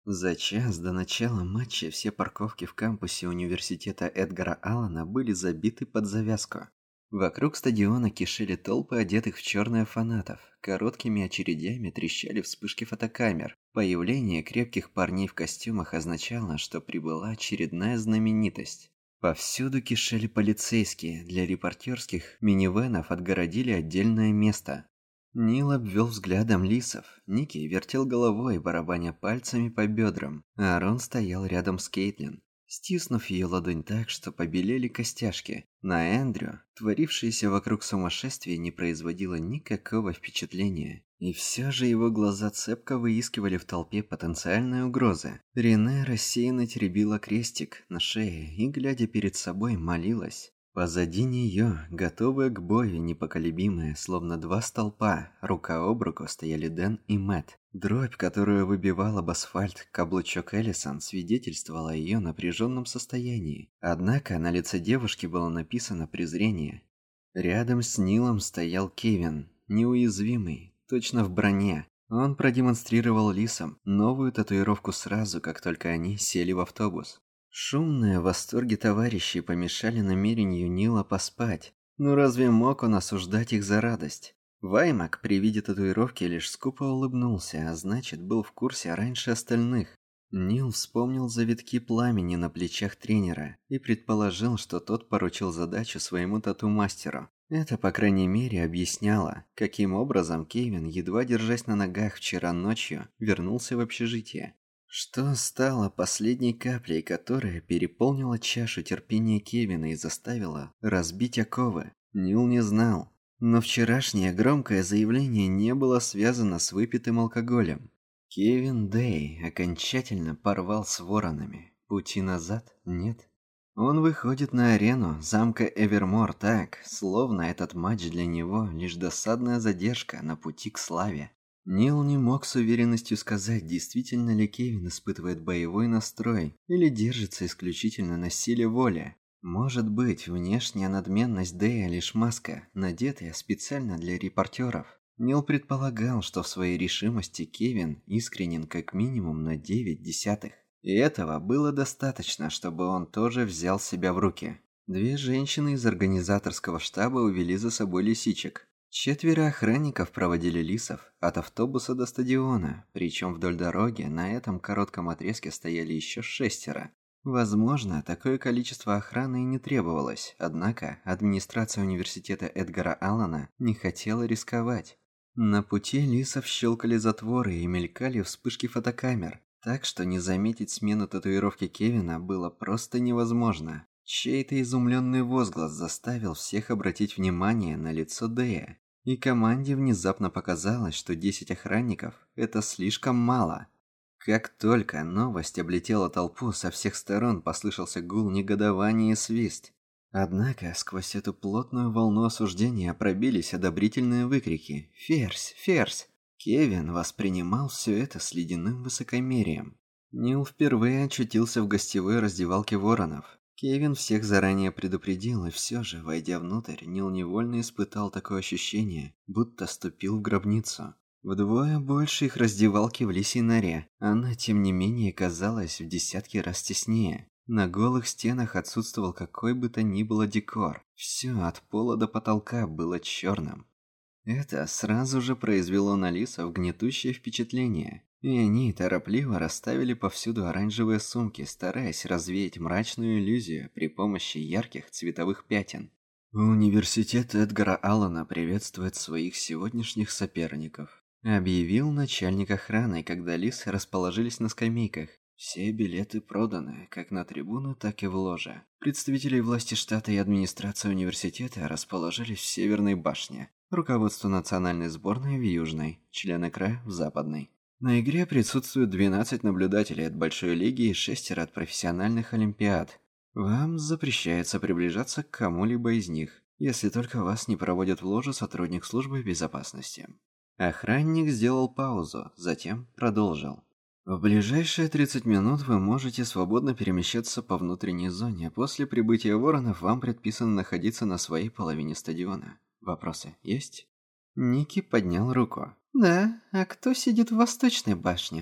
За час до начала матча все парковки в кампусе университета Эдгара Аллана были забиты под завязку. Вокруг стадиона кишели толпы одетых в черное фанатов. Короткими очередями трещали вспышки фотокамер. Появление крепких парней в костюмах означало, что прибыла очередная знаменитость. Повсюду кишели полицейские. Для репортерских минивэнов отгородили отдельное место. Нил обвел взглядом лисов. Ники вертел головой, барабаня пальцами по бедрам, а Арон стоял рядом с Кейтлин, стиснув ее ладонь так, что побелели костяшки. На Эндрю творившееся вокруг сумасшествие не производило никакого впечатления. И все же его глаза цепко выискивали в толпе потенциальные угрозы. Рене рассеянно теребила крестик на шее и, глядя перед собой, молилась. Позади нее, готовые к бою, непоколебимые, словно два столпа, рука об руку стояли Дэн и Мэтт. Дробь, которую выбивал об асфальт каблучок Эллисон, свидетельствовала о ее напряженном состоянии. Однако на лице девушки было написано презрение. Рядом с Нилом стоял Кевин, неуязвимый, точно в броне. Он продемонстрировал лисам новую татуировку сразу, как только они сели в автобус. Шумные восторги товарищей помешали намерению Нила поспать. Но разве мог он осуждать их за радость? Ваймак при виде татуировки лишь скупо улыбнулся, а значит, был в курсе раньше остальных. Нил вспомнил завитки пламени на плечах тренера и предположил, что тот поручил задачу своему тату-мастеру. Это, по крайней мере, объясняло, каким образом Кевин, едва держась на ногах вчера ночью, вернулся в общежитие. Что стало последней каплей, которая переполнила чашу терпения Кевина и заставила разбить оковы, Нил не знал. Но вчерашнее громкое заявление не было связано с выпитым алкоголем. Кевин Дэй окончательно порвал с воронами. Пути назад нет. Он выходит на арену замка Эвермор так, словно этот матч для него лишь досадная задержка на пути к славе. Нил не мог с уверенностью сказать, действительно ли Кевин испытывает боевой настрой или держится исключительно на силе воли. Может быть, внешняя надменность Дэя лишь маска, надетая специально для репортеров. Нил предполагал, что в своей решимости Кевин искренен как минимум на 9/10. И этого было достаточно, чтобы он тоже взял себя в руки. Две женщины из организаторского штаба увели за собой лисичек. 4 охранников проводили лисов от автобуса до стадиона, причем вдоль дороги на этом коротком отрезке стояли еще 6. Возможно, такое количество охраны и не требовалось, однако администрация университета Эдгара Аллана не хотела рисковать. На пути лисов щелкали затворы и мелькали вспышки фотокамер, так что не заметить смену татуировки Кевина было просто невозможно. Чей-то изумленный возглас заставил всех обратить внимание на лицо Дэя. И команде внезапно показалось, что 10 охранников – это слишком мало. Как только новость облетела толпу, со всех сторон послышался гул негодования и свист. Однако сквозь эту плотную волну осуждения пробились одобрительные выкрики «Ферзь! Ферзь!». Кевин воспринимал все это с ледяным высокомерием. Нил впервые очутился в гостевой раздевалке Воронов. Кевин всех заранее предупредил, и все же, войдя внутрь, Нил невольно испытал такое ощущение, будто ступил в гробницу. Вдвое больше их раздевалки в лисьей норе, она, тем не менее, казалась в десятки раз теснее. На голых стенах отсутствовал какой бы то ни было декор, все от пола до потолка было черным. Это сразу же произвело на лисов гнетущее впечатление. И они торопливо расставили повсюду оранжевые сумки, стараясь развеять мрачную иллюзию при помощи ярких цветовых пятен. «Университет Эдгара Аллана приветствует своих сегодняшних соперников», объявил начальник охраны, когда лисы расположились на скамейках. Все билеты проданы, как на трибуну, так и в ложе. Представители власти штата и администрация университета расположились в Северной башне, руководство национальной сборной в Южной, члены КРЭ в Западной. На игре присутствуют 12 наблюдателей от Большой Лиги и 6 от профессиональных олимпиад. Вам запрещается приближаться к кому-либо из них, если только вас не проводят в ложу сотрудник службы безопасности. Охранник сделал паузу, затем продолжил. В ближайшие 30 минут вы можете свободно перемещаться по внутренней зоне. После прибытия Воронов вам предписано находиться на своей половине стадиона. Вопросы есть? Ники поднял руку. «Да, а кто сидит в восточной башне?»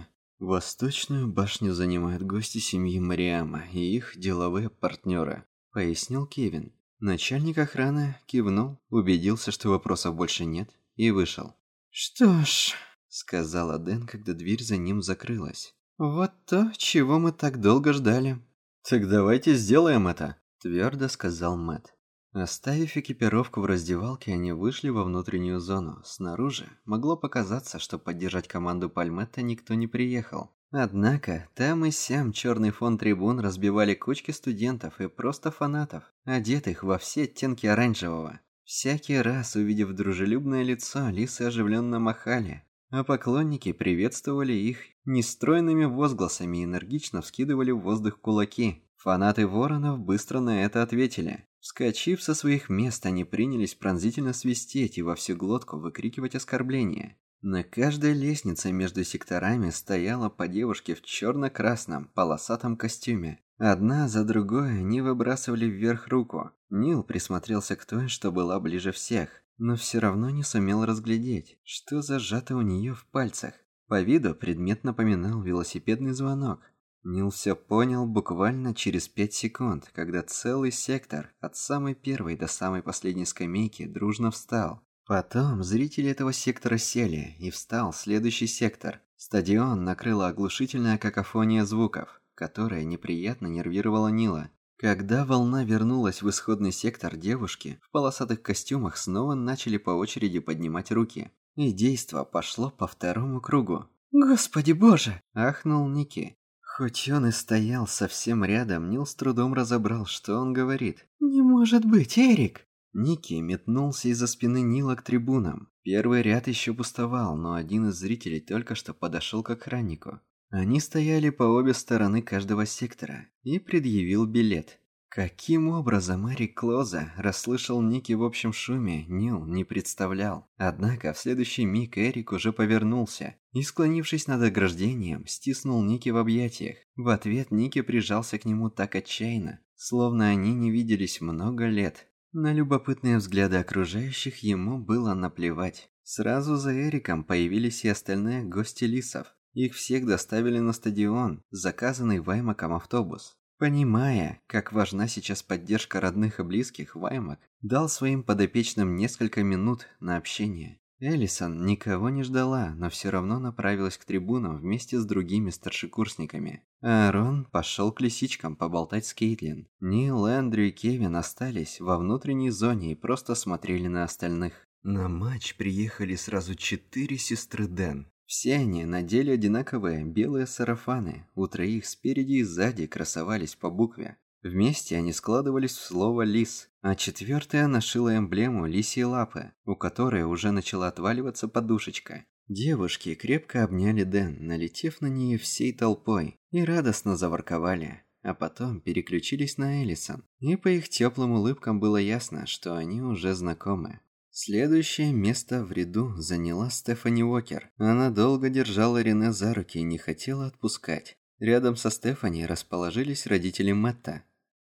Восточную башню занимают гости семьи Мариама и их деловые партнеры, пояснил Кевин. Начальник охраны кивнул, убедился, что вопросов больше нет, и вышел. «Что ж», — сказала Дэн, когда дверь за ним закрылась. «Вот то, чего мы так долго ждали». «Так давайте сделаем это», — твердо сказал Мэтт. Оставив экипировку в раздевалке, они вышли во внутреннюю зону. Снаружи могло показаться, что поддержать команду Пальметта никто не приехал. Однако, там и сям черный фон трибун разбивали кучки студентов и просто фанатов, одетых во все оттенки оранжевого. Всякий раз, увидев дружелюбное лицо, лисы оживленно махали, а поклонники приветствовали их нестройными возгласами и энергично вскидывали в воздух кулаки. Фанаты Воронов быстро на это ответили. Вскочив со своих мест, они принялись пронзительно свистеть и во всю глотку выкрикивать оскорбления. На каждой лестнице между секторами стояла по девушке в черно-красном полосатом костюме. Одна за другой они выбрасывали вверх руку. Нил присмотрелся к той, что была ближе всех, но все равно не сумел разглядеть, что зажато у нее в пальцах. По виду предмет напоминал велосипедный звонок. Нил все понял буквально через 5 секунд, когда целый сектор, от самой первой до самой последней скамейки, дружно встал. Потом зрители этого сектора сели, и встал следующий сектор. Стадион накрыла оглушительная какофония звуков, которая неприятно нервировала Нила. Когда волна вернулась в исходный сектор, девушки в полосатых костюмах снова начали по очереди поднимать руки. И действо пошло по второму кругу. «Господи боже!» – ахнул Ники. Хоть он и стоял совсем рядом, Нил с трудом разобрал, что он говорит. «Не может быть, Эрик!» Ники метнулся из-за спины Нила к трибунам. Первый ряд еще пустовал, но один из зрителей только что подошел к охраннику. Они стояли по обе стороны каждого сектора и предъявил билет. Каким образом Эрик Клоза расслышал Ники в общем шуме, Нил не представлял. Однако в следующий миг Эрик уже повернулся и, склонившись над ограждением, стиснул Ники в объятиях. В ответ Ники прижался к нему так отчаянно, словно они не виделись много лет. На любопытные взгляды окружающих ему было наплевать. Сразу за Эриком появились и остальные гости лисов. Их всех доставили на стадион, заказанный Ваймаком автобус. Понимая, как важна сейчас поддержка родных и близких, Ваймак дал своим подопечным несколько минут на общение. Элисон никого не ждала, но все равно направилась к трибунам вместе с другими старшекурсниками. Аарон пошел к лисичкам поболтать с Кейтлин. Нил, Эндрю и Кевин остались во внутренней зоне и просто смотрели на остальных. На матч приехали сразу 4 сестры Дэн. Все они надели одинаковые белые сарафаны, у троих спереди и сзади красовались по букве. Вместе они складывались в слово «лис», а четвертая нашила эмблему лисьей лапы, у которой уже начала отваливаться подушечка. Девушки крепко обняли Дэн, налетев на нее всей толпой, и радостно заворковали, а потом переключились на Элисон, и по их теплым улыбкам было ясно, что они уже знакомы. Следующее место в ряду заняла Стефани Уокер. Она долго держала Рене за руки и не хотела отпускать. Рядом со Стефани расположились родители Мэтта.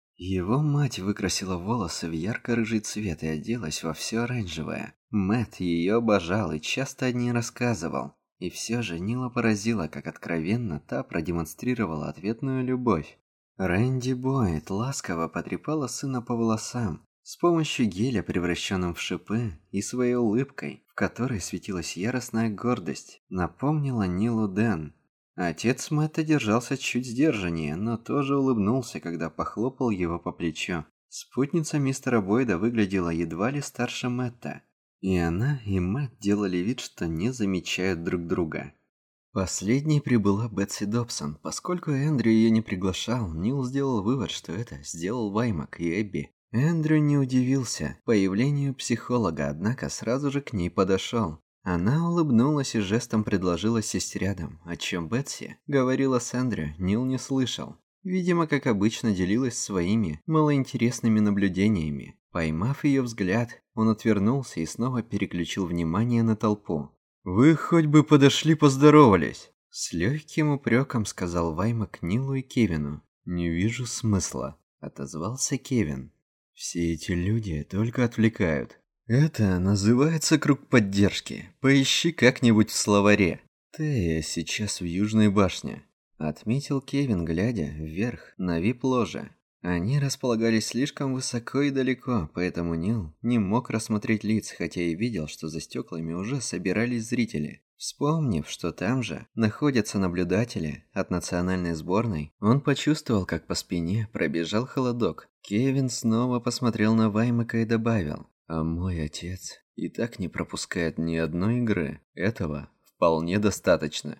Его мать выкрасила волосы в ярко-рыжий цвет и оделась во все оранжевое. Мэтт ее обожал и часто о ней рассказывал. И все же Нила поразила, как откровенно та продемонстрировала ответную любовь. Рэнди Бойд ласково потрепала сына по волосам, с помощью геля, превращенным в шипы, и своей улыбкой, в которой светилась яростная гордость, напомнила Нилу Дэн. Отец Мэтта держался чуть сдержаннее, но тоже улыбнулся, когда похлопал его по плечу. Спутница мистера Бойда выглядела едва ли старше Мэтта, и она и Мэтт делали вид, что не замечают друг друга. Последней прибыла Бетси Добсон. Поскольку Эндрю ее не приглашал, Нил сделал вывод, что это сделал Ваймак и Эбби. Эндрю не удивился появлению психолога, однако сразу же к ней подошел. Она улыбнулась и жестом предложила сесть рядом, о чем Бетси говорила с Эндрю, Нил не слышал. Видимо, как обычно, делилась своими малоинтересными наблюдениями. Поймав ее взгляд, он отвернулся и снова переключил внимание на толпу. «Вы хоть бы подошли поздоровались!» С легким упреком сказал Ваймак Нилу и Кевину. «Не вижу смысла», — отозвался Кевин. «Все эти люди только отвлекают. Это называется круг поддержки. Поищи как-нибудь в словаре». «Тея сейчас в Южной башне», — отметил Кевин, глядя вверх на вип-ложе. Они располагались слишком высоко и далеко, поэтому Нил не мог рассмотреть лиц, хотя и видел, что за стеклами уже собирались зрители. Вспомнив, что там же находятся наблюдатели от национальной сборной, он почувствовал, как по спине пробежал холодок. Кевин снова посмотрел на Ваймака и добавил: «А мой отец и так не пропускает ни одной игры. Этого вполне достаточно».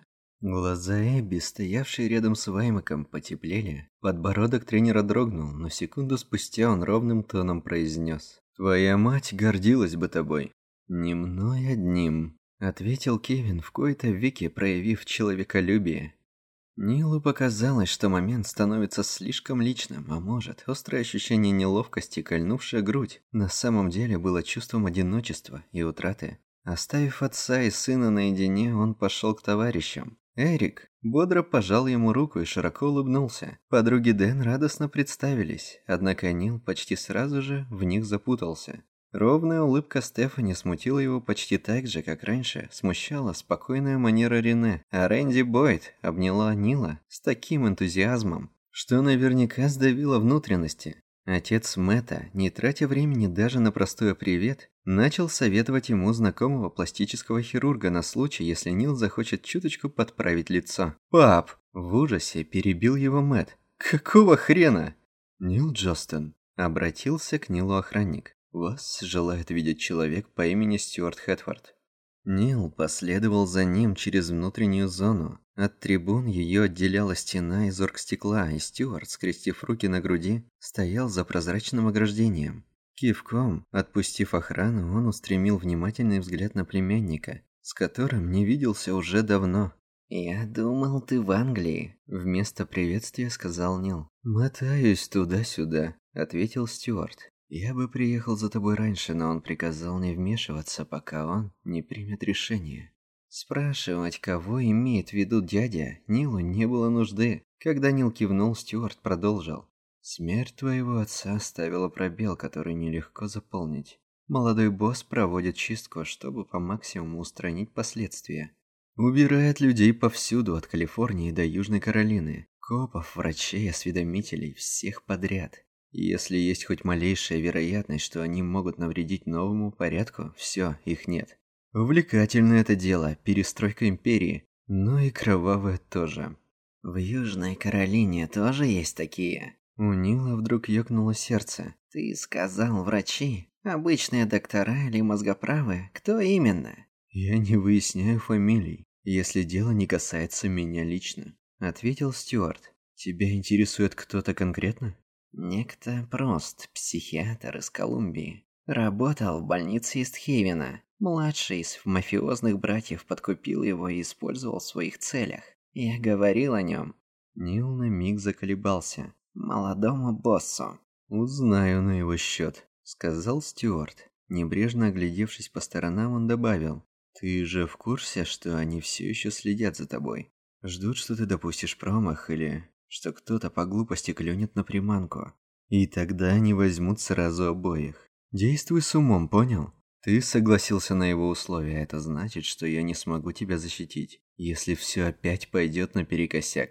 Глаза Эбби, стоявшие рядом с Ваймаком, потеплели. Подбородок тренера дрогнул, но секунду спустя он ровным тоном произнес: «Твоя мать гордилась бы тобой». «Не мной одним», — ответил Кевин, в кои-то веки проявив человеколюбие. Нилу показалось, что момент становится слишком личным, а может, острое ощущение неловкости, кольнувшее грудь, на самом деле было чувством одиночества и утраты. Оставив отца и сына наедине, он пошел к товарищам. Эрик бодро пожал ему руку и широко улыбнулся. Подруги Дэн радостно представились, однако Нил почти сразу же в них запутался. Ровная улыбка Стефани смутила его почти так же, как раньше смущала спокойная манера Рене, а Рэнди Бойд обняла Нила с таким энтузиазмом, что наверняка сдавило внутренности. Отец Мэтта, не тратя времени даже на простое «привет», начал советовать ему знакомого пластического хирурга на случай, если Нил захочет чуточку подправить лицо. «Пап!» – в ужасе перебил его Мэтт. «Какого хрена?» «Нил Джостон», – обратился к Нилу охранник. «Вас желает видеть человек по имени Стюарт Хэтфорд». Нил последовал за ним через внутреннюю зону. От трибун ее отделяла стена из оргстекла, и Стюарт, скрестив руки на груди, стоял за прозрачным ограждением. Кивком, отпустив охрану, он устремил внимательный взгляд на племянника, с которым не виделся уже давно. «Я думал, ты в Англии», — вместо приветствия сказал Нил. «Мотаюсь туда-сюда», — ответил Стюарт. «Я бы приехал за тобой раньше, но он приказал не вмешиваться, пока он не примет решение». Спрашивать, кого имеет в виду дядя, Нилу не было нужды. Когда Нил кивнул, Стюарт продолжил. «Смерть твоего отца оставила пробел, который нелегко заполнить. Молодой босс проводит чистку, чтобы по максимуму устранить последствия. Убирает людей повсюду, от Калифорнии до Южной Каролины. Копов, врачей, осведомителей, всех подряд. Если есть хоть малейшая вероятность, что они могут навредить новому порядку, все, их нет. Увлекательное это дело, перестройка империи, но и кровавое тоже». «В Южной Каролине тоже есть такие?» У Нила вдруг ёкнуло сердце. «Ты сказал врачи? Обычные доктора или мозгоправы? Кто именно?» «Я не выясняю фамилий, если дело не касается меня лично», — ответил Стюарт. «Тебя интересует кто-то конкретно?» «Некто Прост, психиатр из Колумбии. Работал в больнице Истхейвена. Младший из мафиозных братьев подкупил его и использовал в своих целях. Я говорил о нем». Нил на миг заколебался. «Молодому боссу». «Узнаю на его счет», — сказал Стюарт. Небрежно оглядевшись по сторонам, он добавил. «Ты же в курсе, что они все еще следят за тобой? Ждут, что ты допустишь промах или что кто-то по глупости клюнет на приманку. И тогда они возьмут сразу обоих. Действуй с умом, понял? Ты согласился на его условия, это значит, что я не смогу тебя защитить, если все опять пойдет наперекосяк».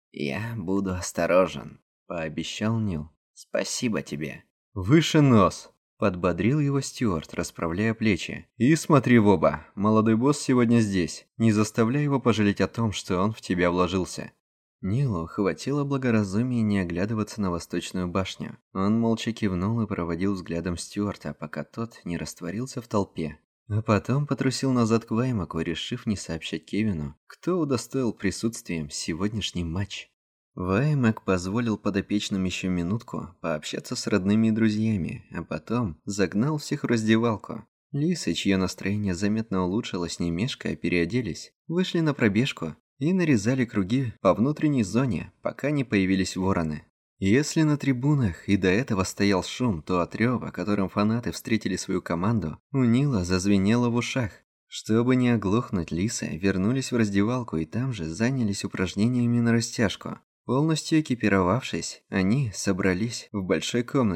«Я буду осторожен», — пообещал Нил. «Спасибо тебе». «Выше нос», — подбодрил его Стюарт, расправляя плечи. «И смотри в оба, молодой босс сегодня здесь. Не заставляй его пожалеть о том, что он в тебя вложился». Нилу хватило благоразумия не оглядываться на Восточную башню. Он молча кивнул и проводил взглядом Стюарта, пока тот не растворился в толпе. А потом потрусил назад к Ваймаку, решив не сообщать Кевину, кто удостоил присутствием сегодняшний матч. Ваймак позволил подопечным еще минутку пообщаться с родными и друзьями, а потом загнал всех в раздевалку. Лисы, чье настроение заметно улучшилось, не мешкая, переоделись, вышли на пробежку и нарезали круги по внутренней зоне, пока не появились вороны. Если на трибунах и до этого стоял шум, то от рёва, которым фанаты встретили свою команду, у Нила зазвенело в ушах. Чтобы не оглохнуть, лисы вернулись в раздевалку и там же занялись упражнениями на растяжку. Полностью экипировавшись, они собрались в большой комнате.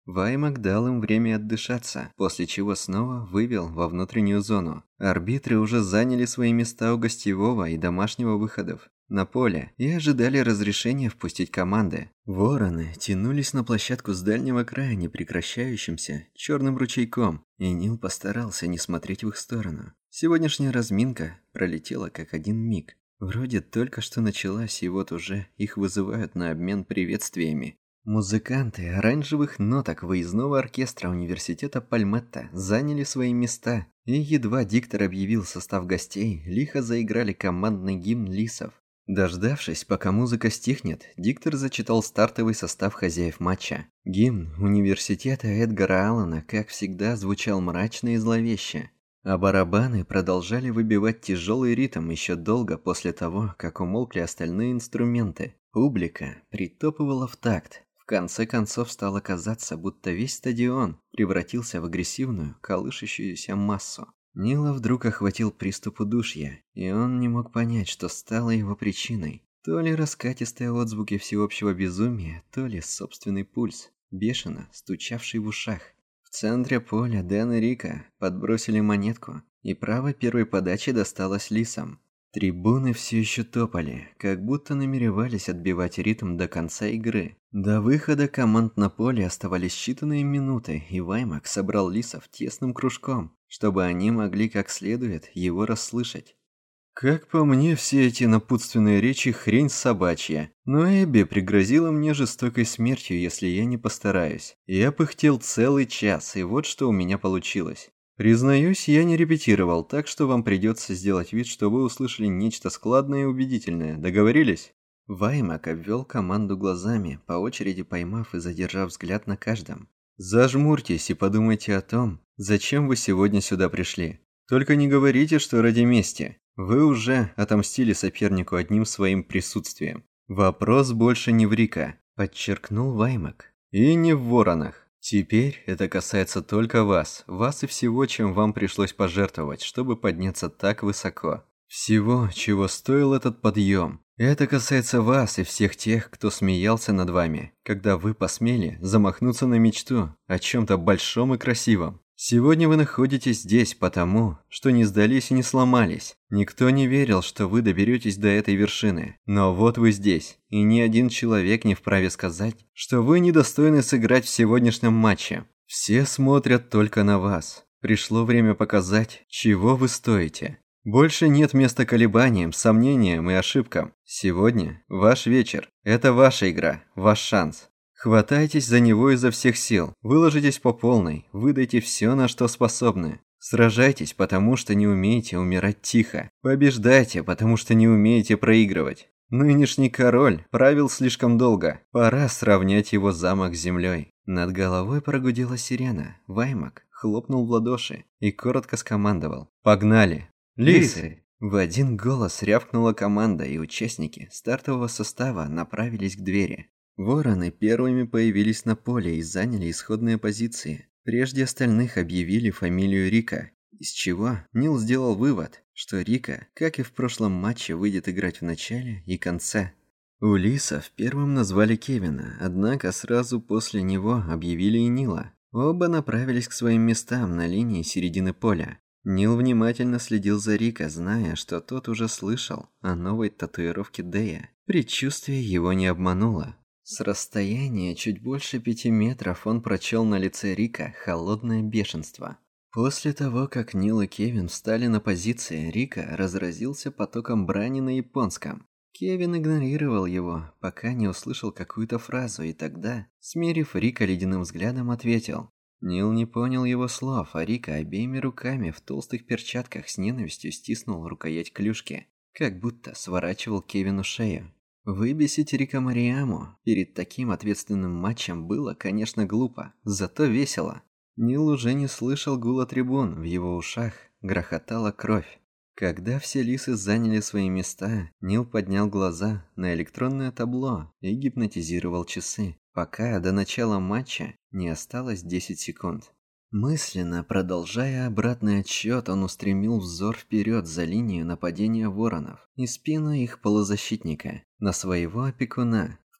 Ваймак дал им время отдышаться, после чего снова вывел во внутреннюю зону. Арбитры уже заняли свои места у гостевого и домашнего выходов на поле и ожидали разрешения впустить команды. Вороны тянулись на площадку с дальнего края непрекращающимся черным ручейком, и Нил постарался не смотреть в их сторону. Сегодняшняя разминка пролетела как один миг. Вроде только что началась, и вот уже их вызывают на обмен приветствиями. Музыканты оранжевых ноток выездного оркестра университета Пальметта заняли свои места, и едва диктор объявил состав гостей, лихо заиграли командный гимн лисов. Дождавшись, пока музыка стихнет, диктор зачитал стартовый состав хозяев матча. Гимн университета Эдгара Аллана, как всегда, звучал мрачно и зловеще, а барабаны продолжали выбивать тяжелый ритм еще долго после того, как умолкли остальные инструменты. Публика притопывала в такт. В конце концов стало казаться, будто весь стадион превратился в агрессивную, колышущуюся массу. Нила вдруг охватил приступ удушья, и он не мог понять, что стало его причиной. То ли раскатистые отзвуки всеобщего безумия, то ли собственный пульс, бешено стучавший в ушах. В центре поля Дэн и Рика подбросили монетку, и право первой подачи досталось лисам. Трибуны все еще топали, как будто намеревались отбивать ритм до конца игры. До выхода команд на поле оставались считанные минуты, и Ваймак собрал лисов тесным кружком, чтобы они могли как следует его расслышать. Как по мне, все эти напутственные речи хрень собачья, но Эбби пригрозила мне жестокой смертью, если я не постараюсь. Я пыхтел целый час, и вот что у меня получилось. Признаюсь, я не репетировал, так что вам придется сделать вид, что вы услышали нечто складное и убедительное. Договорились? Ваймак обвел команду глазами, по очереди поймав и задержав взгляд на каждом. Зажмурьтесь и подумайте о том, зачем вы сегодня сюда пришли. Только не говорите, что ради мести. Вы уже отомстили сопернику одним своим присутствием. Вопрос больше не в Рика, подчеркнул Ваймак, и не в воронах. Теперь это касается только вас и всего, чем вам пришлось пожертвовать, чтобы подняться так высоко. Всего, чего стоил этот подъем. Это касается вас и всех тех, кто смеялся над вами, когда вы посмели замахнуться на мечту о чем-то большом и красивом. Сегодня вы находитесь здесь потому, что не сдались и не сломались. Никто не верил, что вы доберетесь до этой вершины. Но вот вы здесь, и ни один человек не вправе сказать, что вы недостойны сыграть в сегодняшнем матче. Все смотрят только на вас. Пришло время показать, чего вы стоите. Больше нет места колебаниям, сомнениям и ошибкам. Сегодня ваш вечер. Это ваша игра, ваш шанс. Хватайтесь за него изо всех сил, выложитесь по полной, выдайте все, на что способны. Сражайтесь, потому что не умеете умирать тихо. Побеждайте, потому что не умеете проигрывать. Нынешний король правил слишком долго. Пора сравнять его замок с землей. Над головой прогудела сирена. Ваймак хлопнул в ладоши и коротко скомандовал: «Погнали!» «Лисы!» В один голос рявкнула команда, и участники стартового состава направились к двери. Вороны первыми появились на поле и заняли исходные позиции. Прежде остальных объявили фамилию Рика, из чего Нил сделал вывод, что Рика, как и в прошлом матче, выйдет играть в начале и конце. У лисов первым назвали Кевина, однако сразу после него объявили и Нила. Оба направились к своим местам на линии середины поля. Нил внимательно следил за Рика, зная, что тот уже слышал о новой татуировке Дэя. Предчувствие его не обмануло. С расстояния чуть больше 5 метров он прочел на лице Рика холодное бешенство. После того, как Нил и Кевин встали на позиции, Рика разразился потоком брани на японском. Кевин игнорировал его, пока не услышал какую-то фразу, и тогда, смерив Рика ледяным взглядом, ответил. Нил не понял его слов, а Рика обеими руками в толстых перчатках с ненавистью стиснул рукоять клюшки, как будто сворачивал Кевину шею. Выбесить Рика Морияму перед таким ответственным матчем было, конечно, глупо, зато весело. Нил уже не слышал гула трибун, в его ушах грохотала кровь. Когда все лисы заняли свои места, Нил поднял глаза на электронное табло и гипнотизировал часы, пока до начала матча не осталось 10 секунд. Мысленно продолжая обратный отсчет, он устремил взор вперед за линию нападения воронов и спину их полузащитника, на своего опекуна.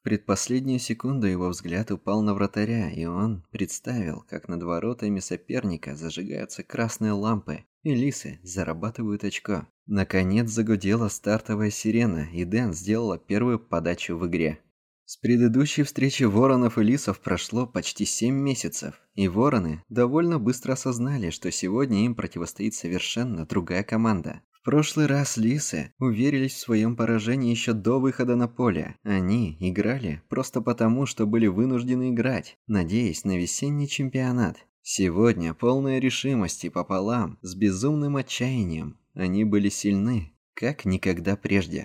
В предпоследнюю секунду его взгляд упал на вратаря, и он представил, как над воротами соперника зажигаются красные лампы, и лисы зарабатывают очко. Наконец загудела стартовая сирена, и Дэн сделала первую подачу в игре. С предыдущей встречи воронов и лисов прошло почти 7 месяцев, и вороны довольно быстро осознали, что сегодня им противостоит совершенно другая команда. В прошлый раз лисы уверились в своем поражении еще до выхода на поле. Они играли просто потому, что были вынуждены играть, надеясь на весенний чемпионат. Сегодня полная решимости пополам с безумным отчаянием. Они были сильны, как никогда прежде.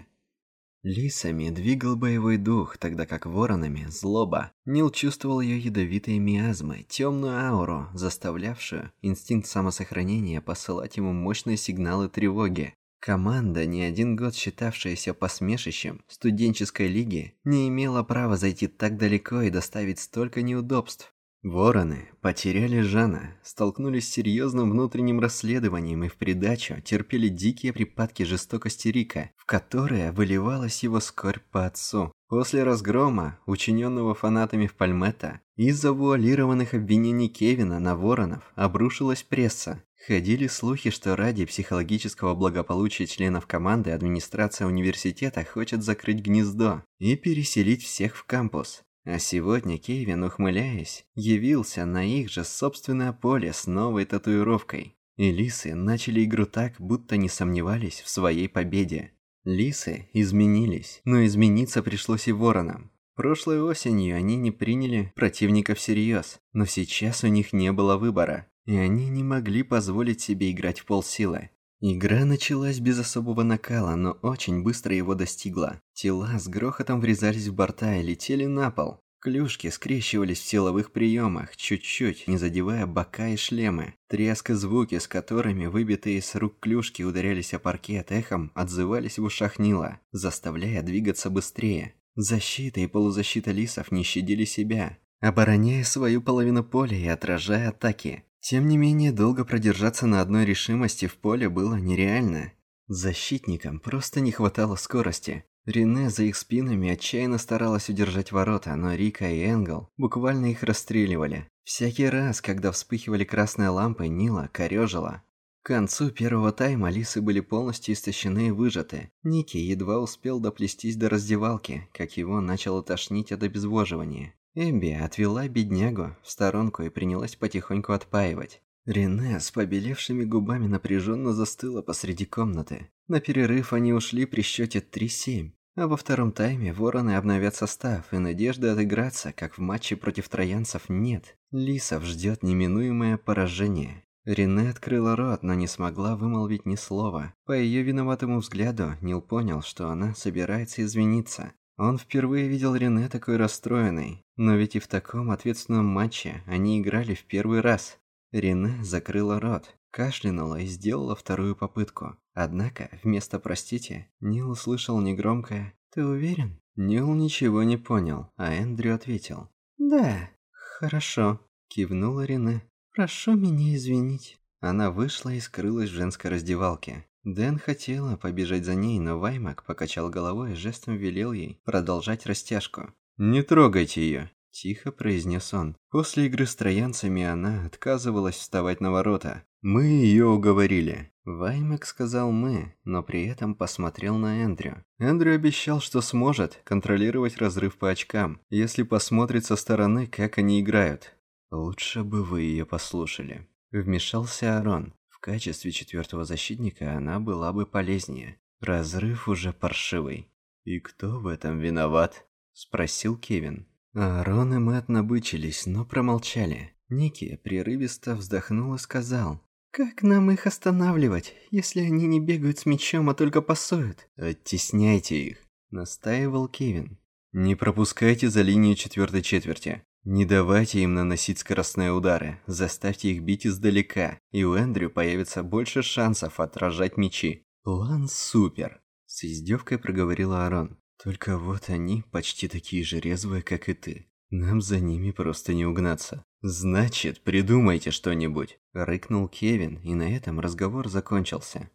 Лисами двигал боевой дух, тогда как воронами – злоба. Нил чувствовал ее ядовитые миазмы, темную ауру, заставлявшую инстинкт самосохранения посылать ему мощные сигналы тревоги. Команда, не один год считавшаяся посмешищем студенческой лиги, не имела права зайти так далеко и доставить столько неудобств. Вороны потеряли Жана, столкнулись с серьезным внутренним расследованием и в придачу терпели дикие припадки жестокости Рика, в которые выливалась его скорбь по отцу. После разгрома, учиненного фанатами в Пальметто, из-за завуалированных обвинений Кевина на воронов обрушилась пресса. Ходили слухи, что ради психологического благополучия членов команды администрация университета хочет закрыть гнездо и переселить всех в кампус. А сегодня Кевин, ухмыляясь, явился на их же собственное поле с новой татуировкой. И лисы начали игру так, будто не сомневались в своей победе. Лисы изменились, но измениться пришлось и воронам. Прошлой осенью они не приняли противника всерьез, но сейчас у них не было выбора, и они не могли позволить себе играть в полсилы. Игра началась без особого накала, но очень быстро его достигла. Тела с грохотом врезались в борта и летели на пол. Клюшки скрещивались в силовых приемах, чуть-чуть, не задевая бока и шлемы. Треск и звуки, с которыми выбитые с рук клюшки ударялись о паркет, эхом отзывались в ушах Нила, заставляя двигаться быстрее. Защита и полузащита лисов не щадили себя, обороняя свою половину поля и отражая атаки. Тем не менее, долго продержаться на одной решимости в поле было нереально. Защитникам просто не хватало скорости. Рене за их спинами отчаянно старалась удержать ворота, но Рика и Энгел буквально их расстреливали. Всякий раз, когда вспыхивали красные лампы, Нила корёжило. К концу первого тайма лисы были полностью истощены и выжаты. Ники едва успел доплестись до раздевалки, как его начало тошнить от обезвоживания. Эбби отвела беднягу в сторонку и принялась потихоньку отпаивать. Рене с побелевшими губами напряженно застыла посреди комнаты. На перерыв они ушли при счете 3-7. А во втором тайме вороны обновят состав, и надежды отыграться, как в матче против троянцев, нет. Лисов ждет неминуемое поражение. Рене открыла рот, но не смогла вымолвить ни слова. По ее виноватому взгляду Нил понял, что она собирается извиниться. Он впервые видел Рене такой расстроенной, но ведь и в таком ответственном матче они играли в первый раз. Рене закрыла рот, кашлянула и сделала вторую попытку. Однако, вместо «простите», Нил услышал негромкое «Ты уверен?». Нил ничего не понял, а Эндрю ответил «Да, хорошо», кивнула Рене. «Прошу меня извинить». Она вышла и скрылась в женской раздевалке. Дэн хотела побежать за ней, но Ваймак покачал головой и жестом велел ей продолжать растяжку. «Не трогайте ее», – тихо произнес он. После игры с троянцами она отказывалась вставать на ворота. «Мы ее уговорили». Ваймак сказал «мы», но при этом посмотрел на Эндрю. Эндрю обещал, что сможет контролировать разрыв по очкам, если посмотрит со стороны, как они играют. «Лучше бы вы ее послушали», – вмешался Арон. В качестве четвертого защитника она была бы полезнее. Разрыв уже паршивый. «И кто в этом виноват?» – спросил Кевин. Арон и Мэтт набычились, но промолчали. Ники прерывисто вздохнул и сказал: «Как нам их останавливать, если они не бегают с мячом, а только пасуют?» «Оттесняйте их», – настаивал Кевин. «Не пропускайте за линию четвертой четверти. Не давайте им наносить скоростные удары, заставьте их бить издалека, и у Эндрю появится больше шансов отражать мячи». «План супер», – с издевкой проговорила Арон. «Только вот они почти такие же резвые, как и ты. Нам за ними просто не угнаться». «Значит, придумайте что-нибудь», – рыкнул Кевин, и на этом разговор закончился.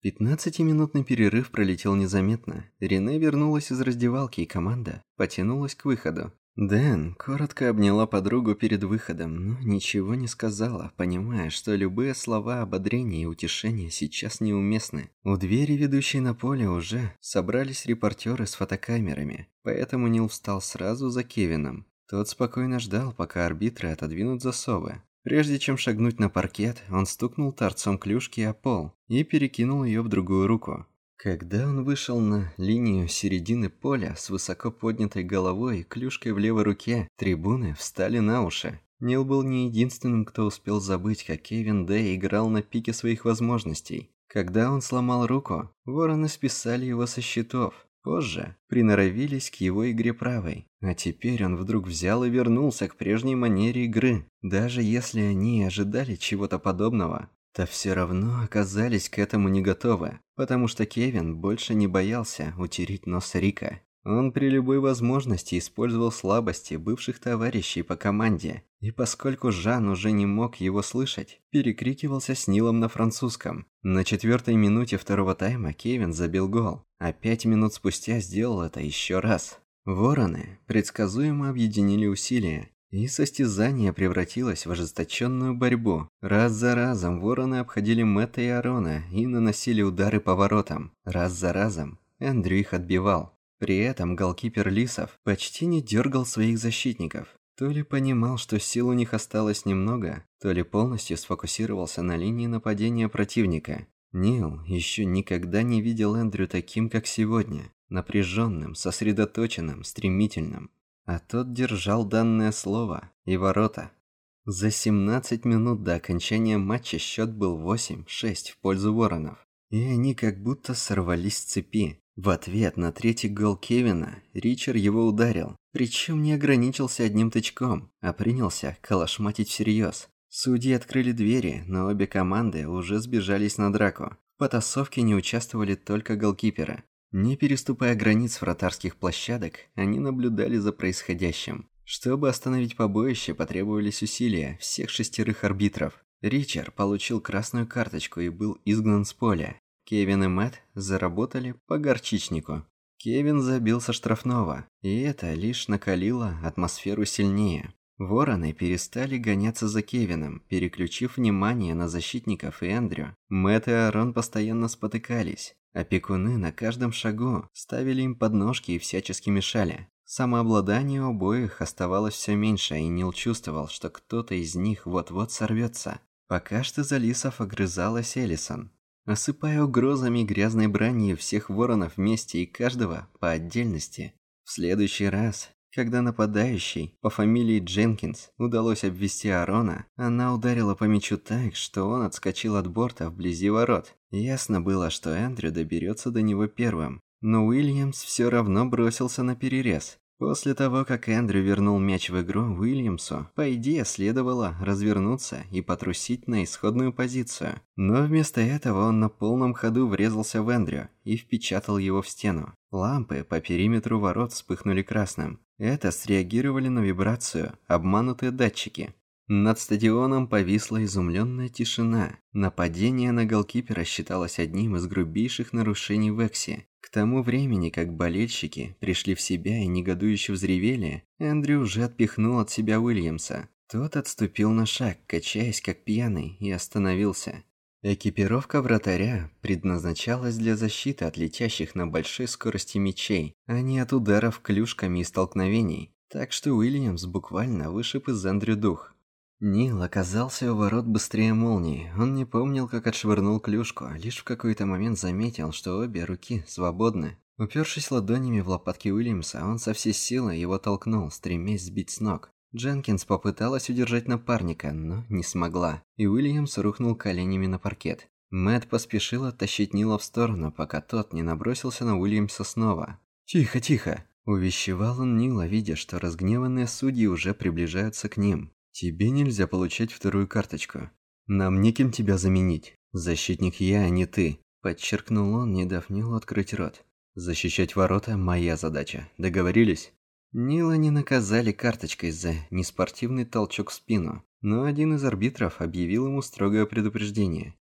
15-минутный перерыв пролетел незаметно. Рене вернулась из раздевалки, и команда потянулась к выходу. Дэн коротко обняла подругу перед выходом, но ничего не сказала, понимая, что любые слова ободрения и утешения сейчас неуместны. У двери, ведущей на поле, уже собрались репортеры с фотокамерами, поэтому Нил встал сразу за Кевином. Тот спокойно ждал, пока арбитры отодвинут засовы. Прежде чем шагнуть на паркет, он стукнул торцом клюшки о пол и перекинул ее в другую руку. Когда он вышел на линию середины поля с высоко поднятой головой и клюшкой в левой руке, трибуны встали на уши. Нил был не единственным, кто успел забыть, как Кевин Дэй играл на пике своих возможностей. Когда он сломал руку, вороны списали его со счетов. Позже приноровились к его игре правой, а теперь он вдруг взял и вернулся к прежней манере игры. Даже если они ожидали чего-то подобного, то все равно оказались к этому не готовы, потому что Кевин больше не боялся утереть нос Рика. Он при любой возможности использовал слабости бывших товарищей по команде, и поскольку Жан уже не мог его слышать, перекрикивался с Нилом на французском. На 4-й минуте второго тайма Кевин забил гол, а 5 минут спустя сделал это еще раз. Вороны предсказуемо объединили усилия, и состязание превратилось в ожесточенную борьбу. Раз за разом вороны обходили Мэтта и Арона и наносили удары по воротам. Раз за разом Эндрю их отбивал. При этом голкипер Лисов почти не дергал своих защитников. То ли понимал, что сил у них осталось немного, то ли полностью сфокусировался на линии нападения противника. Нил еще никогда не видел Эндрю таким, как сегодня. Напряженным, сосредоточенным, стремительным. А тот держал данное слово и ворота. За 17 минут до окончания матча счет был 8-6 в пользу воронов. И они как будто сорвались с цепи. В ответ на третий гол Кевина Ричард его ударил, причем не ограничился одним тычком, а принялся калашматить всерьез. Судьи открыли двери, но обе команды уже сбежались на драку. В потасовке не участвовали только голкиперы. Не переступая границ вратарских площадок, они наблюдали за происходящим. Чтобы остановить побоище, потребовались усилия всех 6 арбитров. Ричард получил красную карточку и был изгнан с поля. Кевин и Мэтт заработали по горчичнику. Кевин забил со штрафного, и это лишь накалило атмосферу сильнее. Вороны перестали гоняться за Кевином, переключив внимание на защитников и Эндрю. Мэтт и Арон постоянно спотыкались. Опекуны на каждом шагу ставили им подножки и всячески мешали. Самообладание у обоих оставалось все меньше, и Нил чувствовал, что кто-то из них вот-вот сорвется. Пока что за Лисов огрызалась Элисон, осыпая угрозами и грязной бранью всех воронов вместе и каждого по отдельности. В следующий раз, когда нападающей по фамилии Дженкинс удалось обвести Арона, она ударила по мячу так, что он отскочил от борта вблизи ворот. Ясно было, что Эндрю доберется до него первым, но Уильямс все равно бросился на перерез. После того, как Эндрю вернул мяч в игру Уильямсу, по идее следовало развернуться и потрусить на исходную позицию. Но вместо этого он на полном ходу врезался в Эндрю и впечатал его в стену. Лампы по периметру ворот вспыхнули красным. Это среагировали на вибрацию обманутые датчики. Над стадионом повисла изумленная тишина. Нападение на голкипера считалось одним из грубейших нарушений в Эксе. К тому времени, как болельщики пришли в себя и негодующе взревели, Эндрю уже отпихнул от себя Уильямса. Тот отступил на шаг, качаясь как пьяный, и остановился. Экипировка вратаря предназначалась для защиты от летящих на большой скорости мячей, а не от ударов клюшками и столкновений. Так что Уильямс буквально вышиб из Эндрю дух. Нил оказался у ворот быстрее молнии. Он не помнил, как отшвырнул клюшку, лишь в какой-то момент заметил, что обе руки свободны. Упершись ладонями в лопатки Уильямса, он со всей силы его толкнул, стремясь сбить с ног. Дженкинс попыталась удержать напарника, но не смогла, и Уильямс рухнул коленями на паркет. Мэтт поспешил оттащить Нила в сторону, пока тот не набросился на Уильямса снова. «Тихо, тихо!» – увещевал он Нила, видя, что разгневанные судьи уже приближаются к ним. «Тебе нельзя получать вторую карточку. Нам некем тебя заменить. Защитник я, а не ты», – подчеркнул он, не дав Нилу открыть рот. «Защищать ворота – моя задача. Договорились?» Нила не наказали карточкой за неспортивный толчок в спину, но один из арбитров объявил ему строгое предупреждение.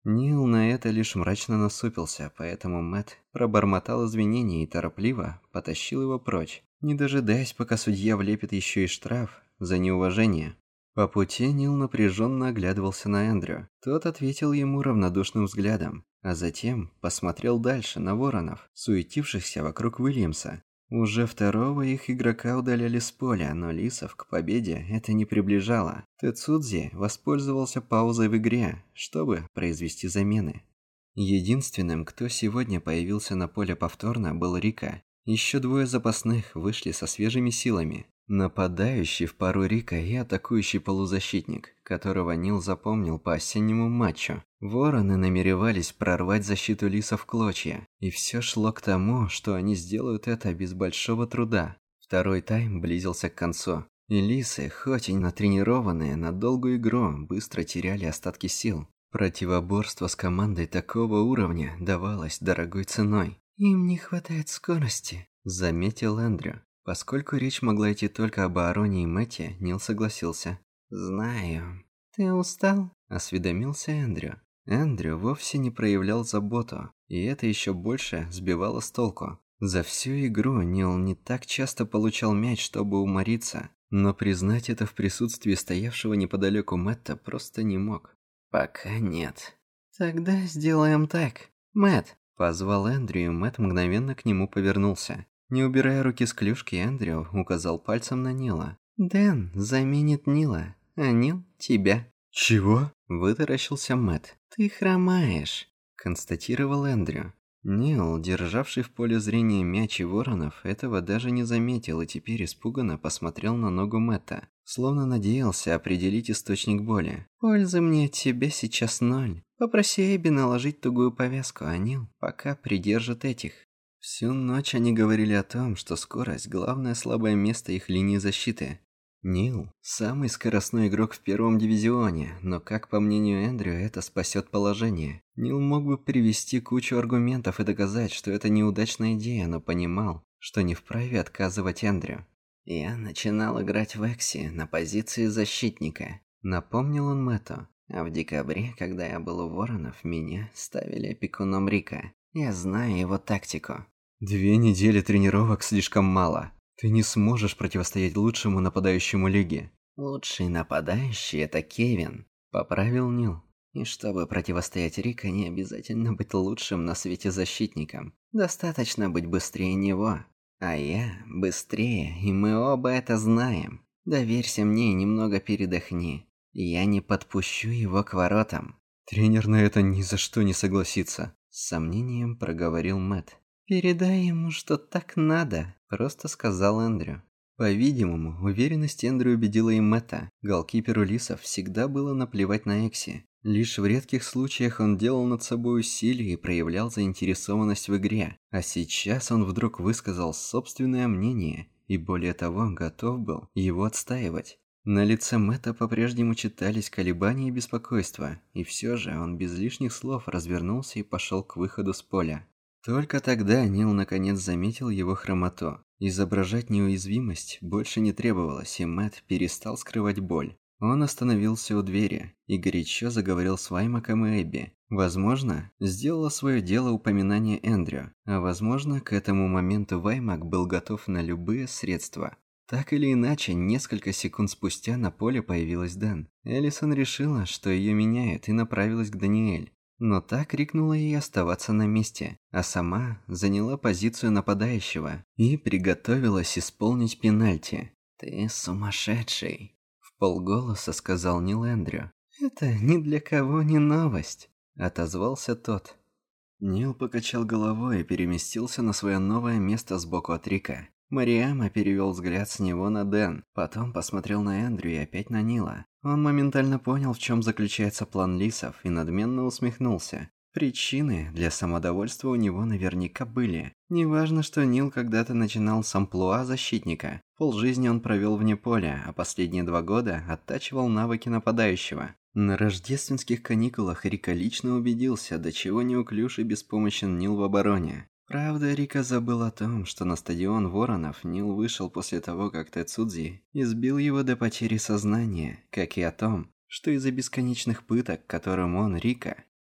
Нил на это лишь мрачно насупился, поэтому Мэтт пробормотал извинения и торопливо потащил его прочь, не дожидаясь, пока судья влепит еще и штраф за неуважение. По пути Нил напряженно оглядывался на Эндрю. Тот ответил ему равнодушным взглядом, а затем посмотрел дальше на воронов, суетившихся вокруг Уильямса. Уже второго их игрока удаляли с поля, но Лисов к победе это не приближало. Тэцудзи воспользовался паузой в игре, чтобы произвести замены. Единственным, кто сегодня появился на поле повторно, был Рика. Еще двое запасных вышли со свежими силами. Нападающий в пару Рика и атакующий полузащитник, которого Нил запомнил по осеннему матчу. Вороны намеревались прорвать защиту Лисов в клочья, и все шло к тому, что они сделают это без большого труда. Второй тайм близился к концу, и Лисы, хоть и натренированные на долгую игру, быстро теряли остатки сил. Противоборство с командой такого уровня давалось дорогой ценой. «Им не хватает скорости», – заметил Эндрю. Поскольку речь могла идти только об Аароне и Мэтте, Нил согласился. «Знаю». «Ты устал?» – осведомился Эндрю. Эндрю вовсе не проявлял заботу, и это еще больше сбивало с толку. За всю игру Нил не так часто получал мяч, чтобы умориться, но признать это в присутствии стоявшего неподалеку Мэтта просто не мог. «Пока нет». «Тогда сделаем так. Мэтт!» – позвал Эндрю, и Мэтт мгновенно к нему повернулся. Не убирая руки с клюшки, Эндрю указал пальцем на Нила. «Дэн заменит Нила, а Нил – тебя». «Чего?» – вытаращился Мэтт. «Ты хромаешь», – констатировал Эндрю. Нил, державший в поле зрения мяч и воронов, этого даже не заметил и теперь испуганно посмотрел на ногу Мэтта, словно надеялся определить источник боли. «Пользы мне от тебя сейчас 0. Попроси Эбби наложить тугую повязку, а Нил пока придержит этих». Всю ночь они говорили о том, что скорость – главное слабое место их линии защиты. Нил – самый скоростной игрок в первом дивизионе, но, как по мнению Эндрю, это спасет положение. Нил мог бы привести кучу аргументов и доказать, что это неудачная идея, но понимал, что не вправе отказывать Эндрю. «Я начинал играть в Экси на позиции защитника», – напомнил он Мэтту. «А в декабре, когда я был у Воронов, меня ставили опекуном Рика. Я знаю его тактику». 2 недели тренировок слишком мало. Ты не сможешь противостоять лучшему нападающему лиги. Лучший нападающий – это Кевин, поправил Нил. И чтобы противостоять Рико, не обязательно быть лучшим на свете защитником. Достаточно быть быстрее него. А я быстрее, и мы оба это знаем. Доверься мне и немного передохни. Я не подпущу его к воротам. Тренер на это ни за что не согласится, с сомнением проговорил Мэтт. «Передай ему, что так надо», – просто сказал Эндрю. По-видимому, уверенность Эндрю убедила и Мэтта. Голкиперу Лисов всегда было наплевать на Экси. Лишь в редких случаях он делал над собой усилия и проявлял заинтересованность в игре. А сейчас он вдруг высказал собственное мнение и, более того, готов был его отстаивать. На лице Мэтта по-прежнему читались колебания и беспокойство, и все же он без лишних слов развернулся и пошел к выходу с поля. Только тогда Нил наконец заметил его хромоту. Изображать неуязвимость больше не требовалось, и Мэтт перестал скрывать боль. Он остановился у двери и горячо заговорил с Ваймаком и Эбби. Возможно, сделало свое дело упоминание Эндрю, а возможно, к этому моменту Ваймак был готов на любые средства. Так или иначе, несколько секунд спустя на поле появилась Дэн. Элисон решила, что ее меняют, и направилась к Даниэль. Но та крикнула ей оставаться на месте, а сама заняла позицию нападающего и приготовилась исполнить пенальти. «Ты сумасшедший», – вполголоса сказал Нил Эндрю. «Это ни для кого не новость», – отозвался тот. Нил покачал головой и переместился на свое новое место сбоку от Рика. Мариама перевел взгляд с него на Дэн, потом посмотрел на Эндрю и опять на Нила. Он моментально понял, в чем заключается план Лисов, и надменно усмехнулся. Причины для самодовольства у него наверняка были. Неважно, что Нил когда-то начинал с амплуа защитника. Полжизни он провел вне поля, а последние 2 года оттачивал навыки нападающего. На рождественских каникулах Рика лично убедился, до чего неуклюж и беспомощен Нил в обороне. Правда, Рика забыл о том, что на стадион Воронов Нил вышел после того, как Тэцудзи избил его до потери сознания, как и о том, что из-за бесконечных пыток, которым он, Рика,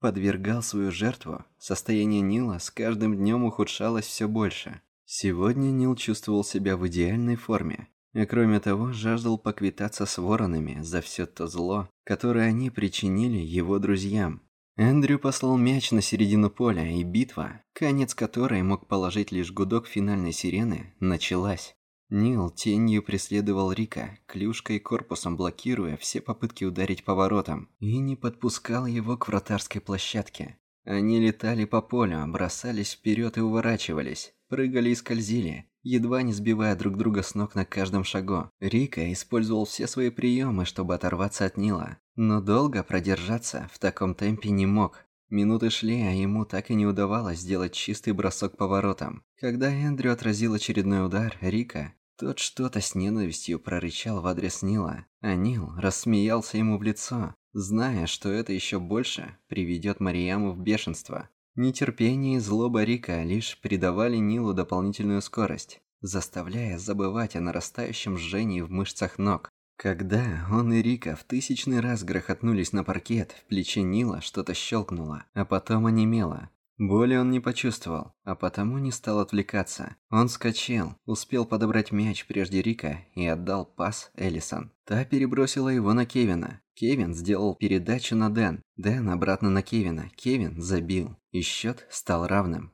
подвергал свою жертву, состояние Нила с каждым днем ухудшалось все больше. Сегодня Нил чувствовал себя в идеальной форме, и кроме того жаждал поквитаться с воронами за все то зло, которое они причинили его друзьям. Эндрю послал мяч на середину поля, и битва, конец которой мог положить лишь гудок финальной сирены, началась. Нил тенью преследовал Рика, клюшкой и корпусом блокируя все попытки ударить по воротам, и не подпускал его к вратарской площадке. Они летали по полю, бросались вперед и уворачивались, прыгали и скользили, едва не сбивая друг друга с ног на каждом шагу. Рика использовал все свои приемы, чтобы оторваться от Нила, но долго продержаться в таком темпе не мог. Минуты шли, а ему так и не удавалось сделать чистый бросок по воротам. Когда Эндрю отразил очередной удар Рика, тот что-то с ненавистью прорычал в адрес Нила, а Нил рассмеялся ему в лицо, зная, что это еще больше приведет Мариаму в бешенство. Нетерпение и злоба Рика лишь придавали Нилу дополнительную скорость, заставляя забывать о нарастающем жжении в мышцах ног. Когда он и Рика в тысячный раз грохотнулись на паркет, в плече Нила что-то щелкнуло, а потом онемело. Боли он не почувствовал, а потому не стал отвлекаться. Он вскочил, успел подобрать мяч прежде Рика и отдал пас Эллисон. Та перебросила его на Кевина. Кевин сделал передачу на Дэн. Дэн обратно на Кевина. Кевин забил. И счет стал равным.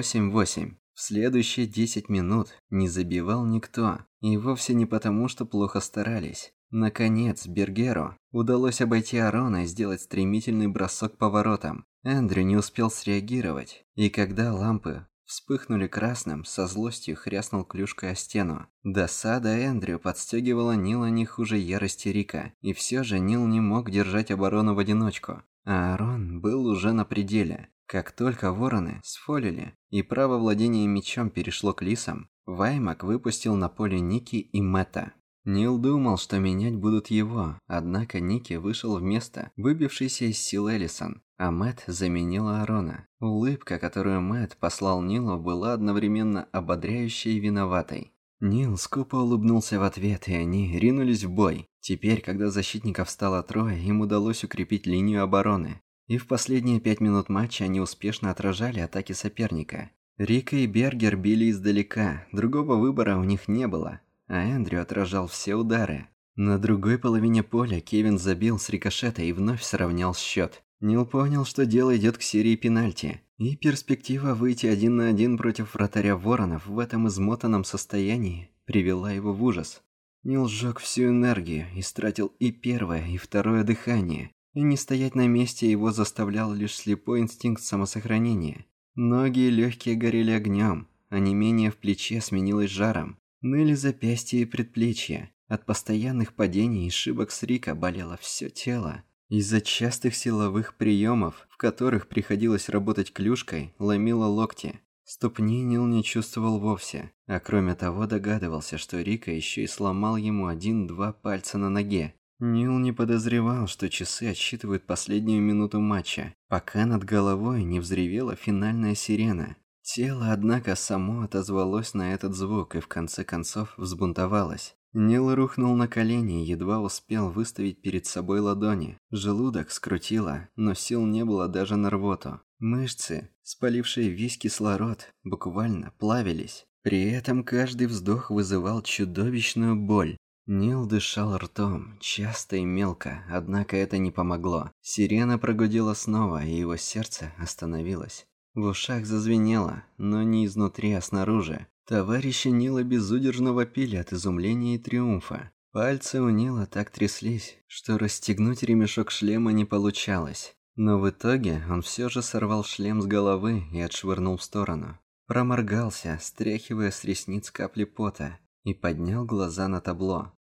8-8. В следующие 10 минут не забивал никто. И вовсе не потому, что плохо старались. Наконец, Бергеру удалось обойти Арона и сделать стремительный бросок по воротам. Эндрю не успел среагировать, и когда лампы вспыхнули красным, со злостью хряснул клюшкой о стену. Досада Эндрю подстегивала Нила не хуже ярости Рика, и все же Нил не мог держать оборону в одиночку. А Арон был уже на пределе. Как только вороны сфолили, и право владения мячом перешло к лисам, Ваймак выпустил на поле Ники и Мэтта. Нил думал, что менять будут его, однако Ники вышел вместо выбившейся из сил Эллисон, а Мэтт заменил Арона. Улыбка, которую Мэтт послал Нилу, была одновременно ободряющей и виноватой. Нил скупо улыбнулся в ответ, и они ринулись в бой. Теперь, когда защитников стало трое, им удалось укрепить линию обороны. И в последние 5 минут матча они успешно отражали атаки соперника. Рика и Бергер били издалека, другого выбора у них не было. А Эндрю отражал все удары. На другой половине поля Кевин забил с рикошета и вновь сравнял счет. Нил понял, что дело идет к серии пенальти, и перспектива выйти 1 на 1 против вратаря Воронов в этом измотанном состоянии привела его в ужас. Нил сжег всю энергию, истратил и первое, и второе дыхание, и не стоять на месте его заставлял лишь слепой инстинкт самосохранения. Ноги и легкие горели огнем, а онемение в плече сменилось жаром. Ныли запястья и предплечья. От постоянных падений и шибок с Рика болело все тело. Из-за частых силовых приемов, в которых приходилось работать клюшкой, ломило локти. Ступни Нил не чувствовал вовсе, а кроме того догадывался, что Рика еще и сломал ему 1-2 пальца на ноге. Нил не подозревал, что часы отсчитывают последнюю минуту матча, пока над головой не взревела финальная сирена. Тело, однако, само отозвалось на этот звук и в конце концов взбунтовалось. Нил рухнул на колени и едва успел выставить перед собой ладони. Желудок скрутило, но сил не было даже на рвоту. Мышцы, спалившие весь кислород, буквально плавились. При этом каждый вздох вызывал чудовищную боль. Нил дышал ртом, часто и мелко, однако это не помогло. Сирена прогудела снова, и его сердце остановилось. В ушах зазвенело, но не изнутри, а снаружи. Товарищи Нила безудержно вопили от изумления и триумфа. Пальцы у Нила так тряслись, что расстегнуть ремешок шлема не получалось. Но в итоге он все же сорвал шлем с головы и отшвырнул в сторону. Проморгался, стряхивая с ресниц капли пота, и поднял глаза на табло.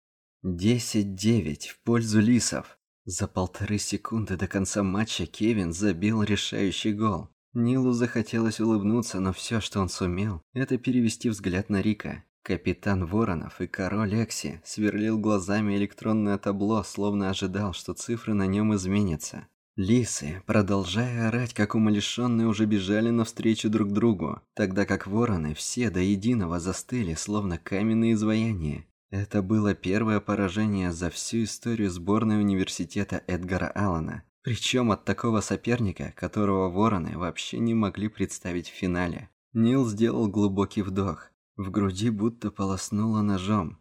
10-9 в пользу лисов. За 1,5 секунды до конца матча Кевин забил решающий гол. Нилу захотелось улыбнуться, но все, что он сумел, это перевести взгляд на Рика. Капитан Воронов и король Экси сверлил глазами электронное табло, словно ожидал, что цифры на нем изменятся. Лисы, продолжая орать, как умалишенные, уже бежали навстречу друг другу, тогда как вороны все до единого застыли, словно каменные изваяния. Это было первое поражение за всю историю сборной университета Эдгара Аллана. Причем от такого соперника, которого вороны вообще не могли представить в финале. Нил сделал глубокий вдох. В груди будто полоснуло ножом.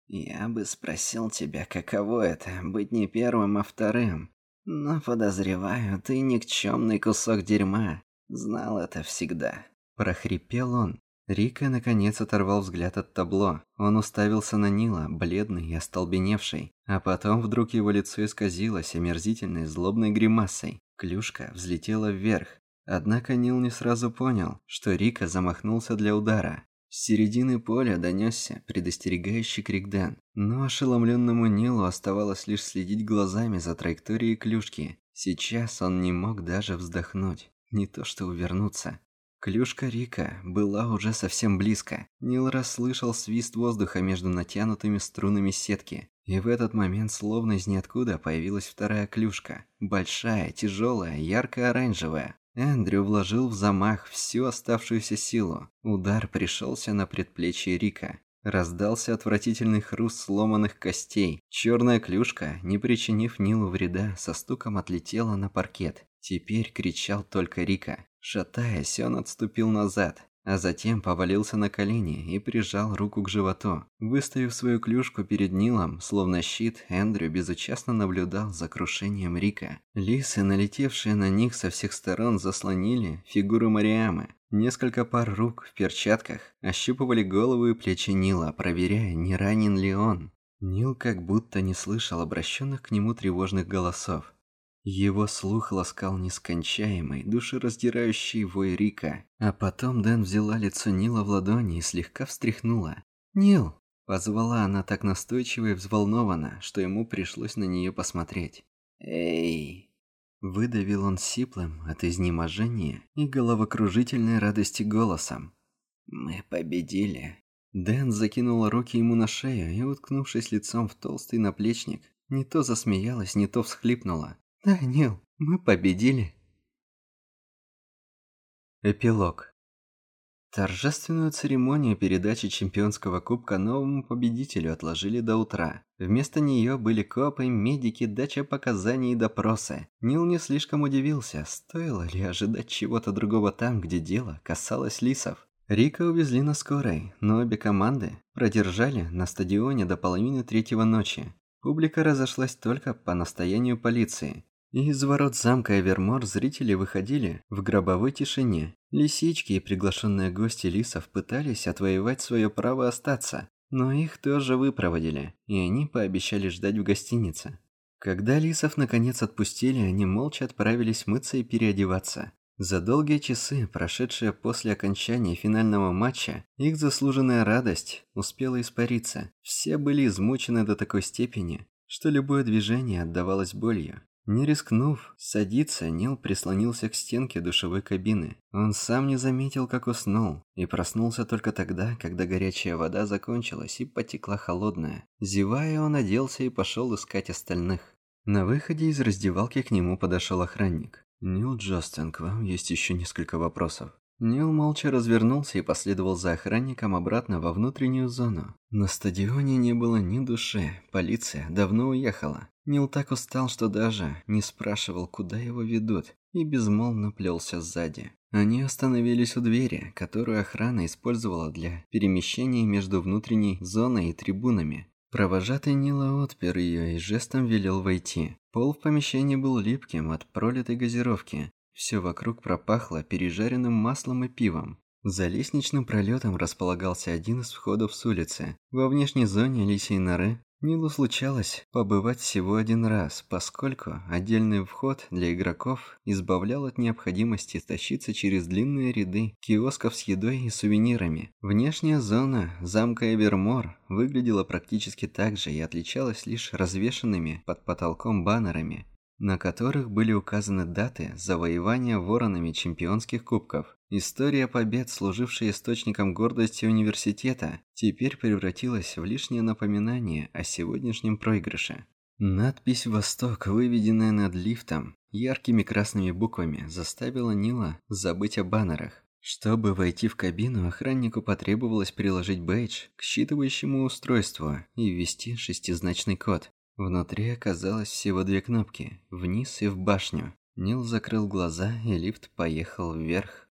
«Я бы спросил тебя, каково это, быть не первым, а вторым. Но подозреваю, ты никчемный кусок дерьма. Знал это всегда». Прохрипел он. Рика наконец оторвал взгляд от табло. Он уставился на Нила, бледный и остолбеневший. А потом вдруг его лицо исказилось омерзительной злобной гримасой. Клюшка взлетела вверх. Однако Нил не сразу понял, что Рика замахнулся для удара. С середины поля донесся предостерегающий крик Дэн. Но ошеломленному Нилу оставалось лишь следить глазами за траекторией клюшки. Сейчас он не мог даже вздохнуть. Не то что увернуться. Клюшка Рика была уже совсем близко. Нил расслышал свист воздуха между натянутыми струнами сетки. И в этот момент словно из ниоткуда появилась вторая клюшка. Большая, тяжелая, ярко-оранжевая. Эндрю вложил в замах всю оставшуюся силу. Удар пришелся на предплечье Рика. Раздался отвратительный хруст сломанных костей. Черная клюшка, не причинив Нилу вреда, со стуком отлетела на паркет. Теперь кричал только Рика. Шатаясь, он отступил назад, а затем повалился на колени и прижал руку к животу. Выставив свою клюшку перед Нилом, словно щит, Эндрю безучастно наблюдал за крушением Рика. Лисы, налетевшие на них со всех сторон, заслонили фигуру Мариамы. Несколько пар рук в перчатках ощупывали голову и плечи Нила, проверяя, не ранен ли он. Нил как будто не слышал обращенных к нему тревожных голосов. Его слух ласкал нескончаемый, душераздирающий вой Рика. А потом Дэн взяла лицо Нила в ладони и слегка встряхнула. «Нил!» – позвала она так настойчиво и взволнованно, что ему пришлось на нее посмотреть. «Эй!» – выдавил он сиплым от изнеможения и головокружительной радости голосом. «Мы победили!» Дэн закинула руки ему на шею и, уткнувшись лицом в толстый наплечник, не то засмеялась, не то всхлипнула. «Да, Нил, мы победили». Эпилог. Торжественную церемонию передачи чемпионского кубка новому победителю отложили до утра. Вместо нее были копы, медики, дача показаний и допросы. Нил не слишком удивился, стоило ли ожидать чего-то другого там, где дело касалось лисов. Рика увезли на скорой, но обе команды продержали на стадионе до половины третьего ночи. Публика разошлась только по настоянию полиции. И из ворот замка Эвермор зрители выходили в гробовой тишине. Лисички и приглашенные гости лисов пытались отвоевать свое право остаться, но их тоже выпроводили, и они пообещали ждать в гостинице. Когда лисов наконец отпустили, они молча отправились мыться и переодеваться. За долгие часы, прошедшие после окончания финального матча, их заслуженная радость успела испариться. Все были измучены до такой степени, что любое движение отдавалось болью. Не рискнув садиться, Нил прислонился к стенке душевой кабины. Он сам не заметил, как уснул, и проснулся только тогда, когда горячая вода закончилась и потекла холодная. Зевая, он оделся и пошел искать остальных. На выходе из раздевалки к нему подошел охранник. «Нил Джастин, к вам есть еще несколько вопросов». Нил молча развернулся и последовал за охранником обратно во внутреннюю зону. На стадионе не было ни души, полиция давно уехала. Нил так устал, что даже не спрашивал, куда его ведут, и безмолвно плелся сзади. Они остановились у двери, которую охрана использовала для перемещения между внутренней зоной и трибунами. Провожатый Нила отпер ее и жестом велел войти. Пол в помещении был липким от пролитой газировки. Все вокруг пропахло пережаренным маслом и пивом. За лестничным пролетом располагался один из входов с улицы. Во внешней зоне лисьей норы Нилу случалось побывать всего один раз, поскольку отдельный вход для игроков избавлял от необходимости тащиться через длинные ряды киосков с едой и сувенирами. Внешняя зона замка Эвермор выглядела практически так же и отличалась лишь развешанными под потолком баннерами, на которых были указаны даты завоевания воронами чемпионских кубков. История побед, служившая источником гордости университета, теперь превратилась в лишнее напоминание о сегодняшнем проигрыше. Надпись «Восток», выведенная над лифтом яркими красными буквами, заставила Нила забыть о баннерах. Чтобы войти в кабину, охраннику потребовалось приложить бейдж к считывающему устройству и ввести шестизначный код. Внутри оказалось всего 2 кнопки – вниз и в башню. Нил закрыл глаза, и лифт поехал вверх.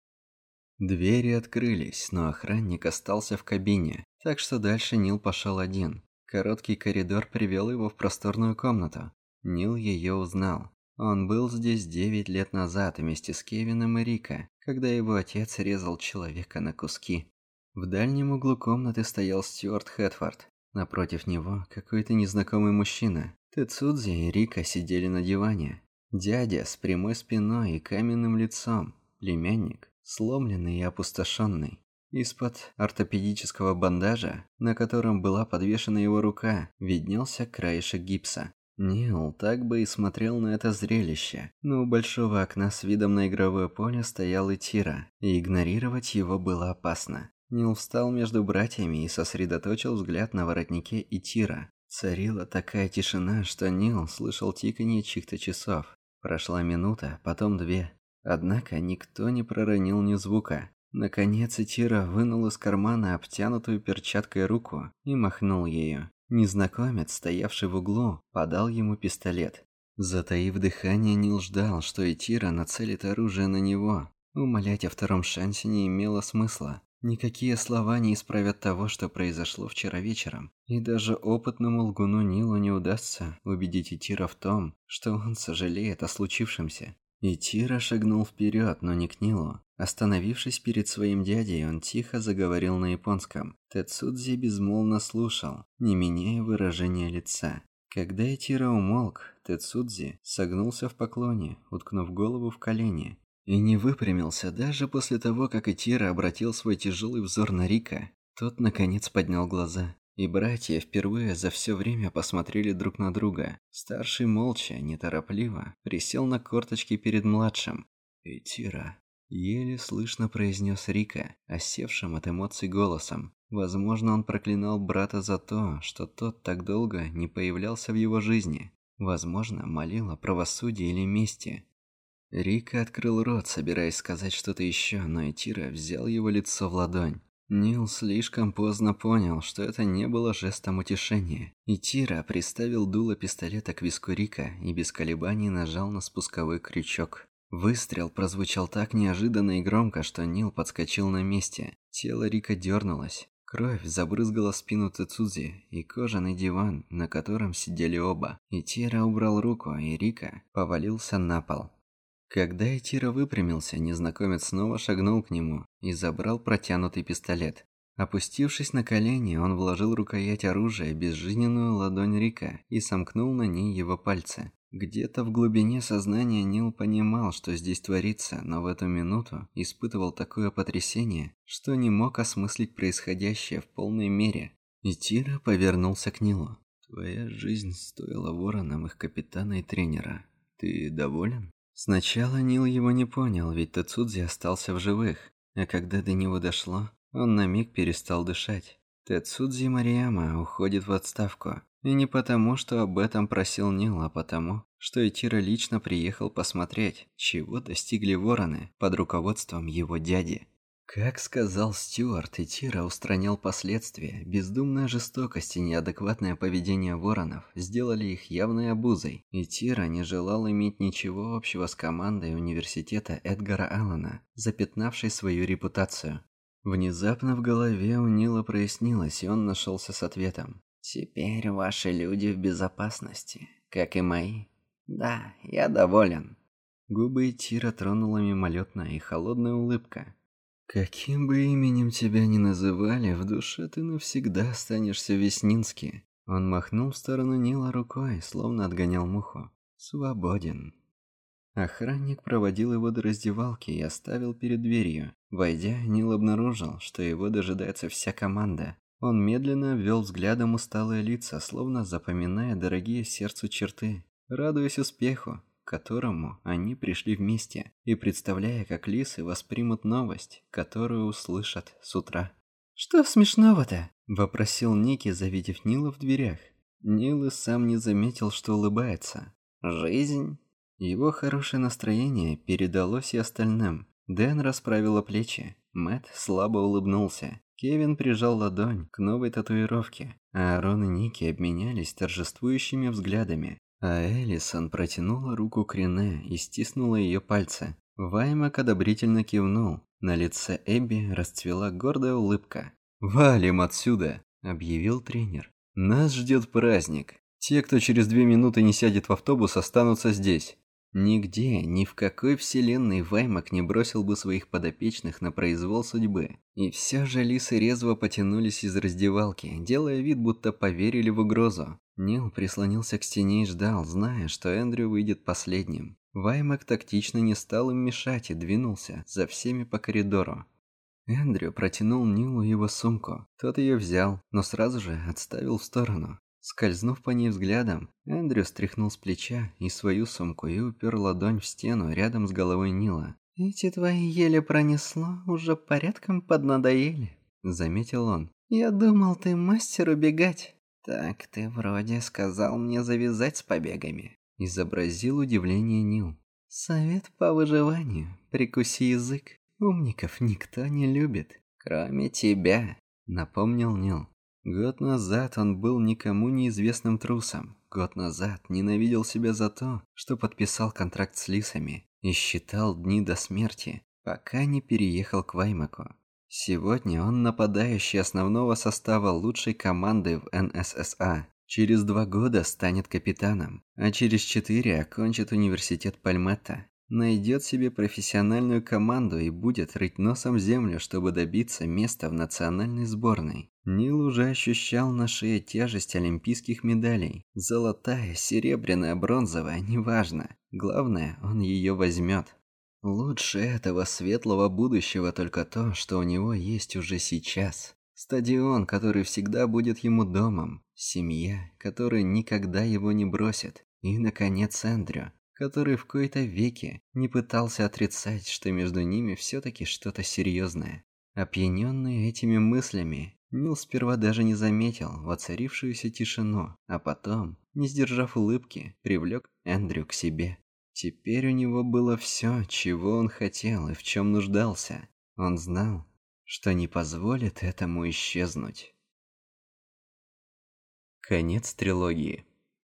Двери открылись, но охранник остался в кабине, так что дальше Нил пошел один. Короткий коридор привел его в просторную комнату. Нил ее узнал. Он был здесь 9 лет назад вместе с Кевином и Рико, когда его отец резал человека на куски. В дальнем углу комнаты стоял Стюарт Хэтфорд. Напротив него какой-то незнакомый мужчина. Тецудзи и Рико сидели на диване. Дядя с прямой спиной и каменным лицом. Племянник, сломленный и опустошенный. Из-под ортопедического бандажа, на котором была подвешена его рука, виднелся краешек гипса. Нил так бы и смотрел на это зрелище, но у большого окна с видом на игровое поле стоял Итира, и игнорировать его было опасно. Нил встал между братьями и сосредоточил взгляд на воротнике Итира. Царила такая тишина, что Нил слышал тиканье чьих-то часов. Прошла минута, потом 2. Однако никто не проронил ни звука. Наконец Итира вынул из кармана обтянутую перчаткой руку и махнул ею. Незнакомец, стоявший в углу, подал ему пистолет. Затаив дыхание, Нил ждал, что Итира нацелит оружие на него. Умолять о втором шансе не имело смысла. Никакие слова не исправят того, что произошло вчера вечером. И даже опытному лгуну Нилу не удастся убедить Итира в том, что он сожалеет о случившемся. Итира шагнул вперед, но не к Нилу. Остановившись перед своим дядей, он тихо заговорил на японском. Тецудзи безмолвно слушал, не меняя выражения лица. Когда Итира умолк, Тецудзи согнулся в поклоне, уткнув голову в колени. И не выпрямился даже после того, как Итира обратил свой тяжелый взор на Рико. Тот, наконец, поднял глаза. И братья впервые за все время посмотрели друг на друга. Старший молча, неторопливо, присел на корточки перед младшим. «Итира», — еле слышно произнес Рико, осевшим от эмоций голосом. Возможно, он проклинал брата за то, что тот так долго не появлялся в его жизни. Возможно, молил о правосудии или мести. Рико открыл рот, собираясь сказать что-то еще, но Итира взял его лицо в ладонь. Нил слишком поздно понял, что это не было жестом утешения. Итира приставил дуло пистолета к виску Рико и без колебаний нажал на спусковой крючок. Выстрел прозвучал так неожиданно и громко, что Нил подскочил на месте. Тело Рико дернулось. Кровь забрызгала спину Тецудзи и кожаный диван, на котором сидели оба. Итира убрал руку, и Рико повалился на пол. Когда Итира выпрямился, незнакомец снова шагнул к нему и забрал протянутый пистолет. Опустившись на колени, он вложил рукоять оружия в безжизненную ладонь Рико и сомкнул на ней его пальцы. Где-то в глубине сознания Нил понимал, что здесь творится, но в эту минуту испытывал такое потрясение, что не мог осмыслить происходящее в полной мере. Итира повернулся к Нилу. «Твоя жизнь стоила воронам их капитана и тренера. Ты доволен?» Сначала Нил его не понял, ведь Тецудзи остался в живых, а когда до него дошло, он на миг перестал дышать. Тецудзи Марияма уходит в отставку. И не потому, что об этом просил Нил, а потому, что Итира лично приехал посмотреть, чего достигли вороны под руководством его дяди. Как сказал Стюарт, Итира устранял последствия. Бездумная жестокость и неадекватное поведение воронов сделали их явной обузой. Итира не желал иметь ничего общего с командой университета Эдгара Аллана, запятнавшей свою репутацию. Внезапно в голове у Нила прояснилось, и он нашелся с ответом. «Теперь ваши люди в безопасности, как и мои. Да, я доволен». Губы Итира тронула мимолетная и холодная улыбка. «Каким бы именем тебя ни называли, в душе ты навсегда останешься Веснински». Он махнул в сторону Нила рукой, словно отгонял муху. «Свободен». Охранник проводил его до раздевалки и оставил перед дверью. Войдя, Нил обнаружил, что его дожидается вся команда. Он медленно обвел взглядом усталые лица, словно запоминая дорогие сердцу черты, радуясь успеху, к которому они пришли вместе, и представляя, как лисы воспримут новость, которую услышат с утра. «Что смешного-то?» – вопросил Ники, завидев Нила в дверях. Нил и сам не заметил, что улыбается. «Жизнь?» Его хорошее настроение передалось и остальным. Дэн расправила плечи. Мэтт слабо улыбнулся. Кевин прижал ладонь к новой татуировке, а Аарон и Ники обменялись торжествующими взглядами. А Элисон протянула руку к Рене и стиснула ее пальцы. Ваймак одобрительно кивнул. На лице Эбби расцвела гордая улыбка. «Валим отсюда!» – объявил тренер. «Нас ждет праздник. Те, кто через 2 минуты не сядет в автобус, останутся здесь». Нигде, ни в какой вселенной Ваймак не бросил бы своих подопечных на произвол судьбы. И все же лисы резво потянулись из раздевалки, делая вид, будто поверили в угрозу. Нил прислонился к стене и ждал, зная, что Эндрю выйдет последним. Ваймак тактично не стал им мешать и двинулся за всеми по коридору. Эндрю протянул Нилу его сумку. Тот ее взял, но сразу же отставил в сторону. Скользнув по ней взглядом, Эндрю стряхнул с плеча и свою сумку и упер ладонь в стену рядом с головой Нила. «Эти твои еле пронесло, уже порядком поднадоели», — заметил он. «Я думал, ты мастер убегать». «Так ты вроде сказал мне завязать с побегами», — изобразил удивление Нил. «Совет по выживанию. Прикуси язык. Умников никто не любит, кроме тебя», — напомнил Нил. Год назад он был никому неизвестным трусом. Год назад ненавидел себя за то, что подписал контракт с лисами и считал дни до смерти, пока не переехал к Ваймаку. Сегодня он нападающий основного состава лучшей команды в НССА. Через 2 года станет капитаном, а через 4 окончит университет Пальметта. Найдет себе профессиональную команду и будет рыть носом землю, чтобы добиться места в национальной сборной. Нил уже ощущал на шее тяжесть олимпийских медалей. Золотая, серебряная, бронзовая, неважно. Главное, он ее возьмет. Лучше этого светлого будущего только то, что у него есть уже сейчас. Стадион, который всегда будет ему домом. Семья, которая никогда его не бросит. И, наконец, Эндрю, который в кои-то веки не пытался отрицать, что между ними все-таки что-то серьезное. Опьяненный этими мыслями, Нил сперва даже не заметил воцарившуюся тишину, а потом, не сдержав улыбки, привлек Эндрю к себе. Теперь у него было все, чего он хотел и в чем нуждался. Он знал, что не позволит этому исчезнуть. Конец трилогии.